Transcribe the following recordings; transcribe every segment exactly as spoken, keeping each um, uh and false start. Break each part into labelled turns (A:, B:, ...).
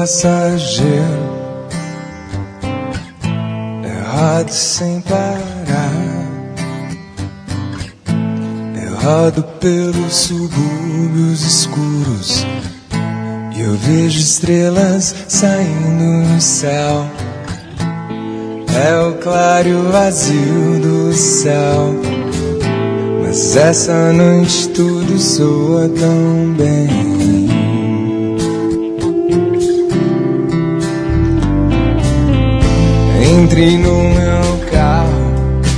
A: passageiro, errado sem parar. Eu rodo pelos subúrbios escuros e eu vejo estrelas saindo no céu. É o claro e o vazio do céu, mas essa noite tudo soa tão bem. Entre no meu carro,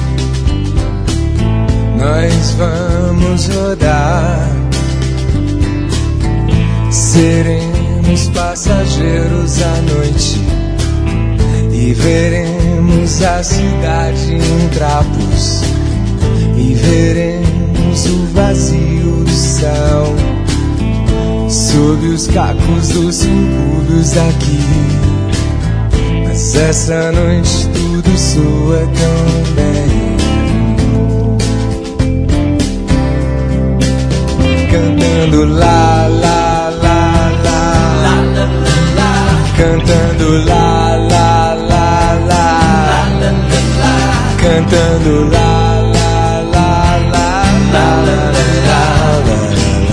A: nós vamos rodar. Seremos passageiros à noite e veremos a cidade em trapos, e veremos o vazio do céu sob os cacos dos subúrbios daqui. Mas essa noite tudo soa tão bem. Cantando lá, lá, lá, lá, cantando lá, lá, lá, lá, cantando lá, lá, lá, lá, lá, lá, lá.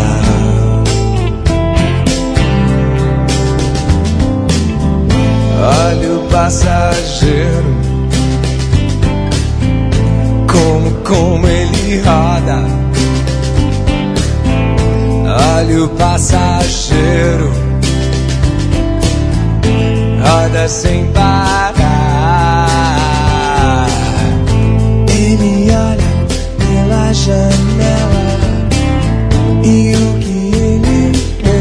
A: Olha o passageiro, como, como ele roda. Olha o passageiro, roda sem parar. Ele olha pela janela e o que ele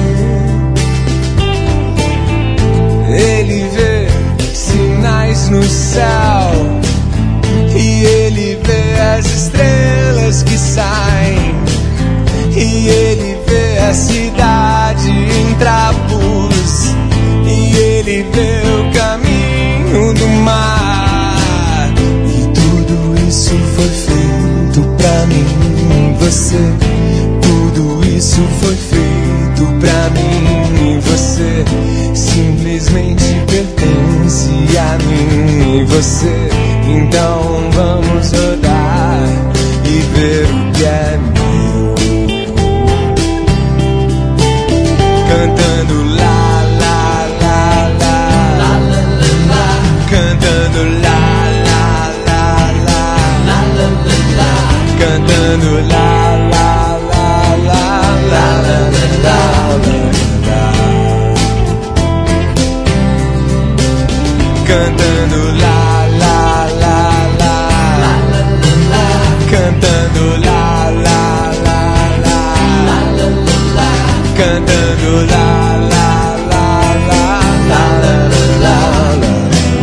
A: vê? Ele vê sinais no céu e ele vê as estrelas que saem, e ele vê a cidade em trapos, e ele vê o caminho do mar. E tudo isso foi feito pra mim e você. Tudo isso foi feito pra mim e você. Simplesmente pertence a mim e você. Então vamos rodar e ver o que é meu. Cantando lá, lá, lá, lá, cantando lá, lá, lá, lá, cantando lá, lá, lá, lá, lá, lá, cantando lá, lá, lá, lá, cantando lá, lá, lá, lá, cantando lá, lá, lá, lá, lá, lá, lá, lá.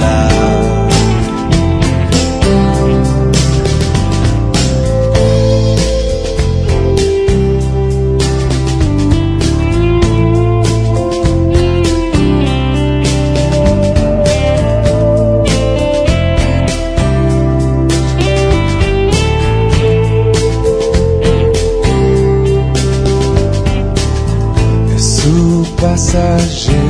A: Passageiro,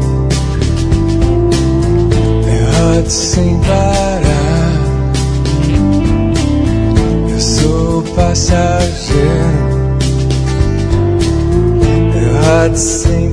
A: errado sem parar. Eu sou passageiro, errado sem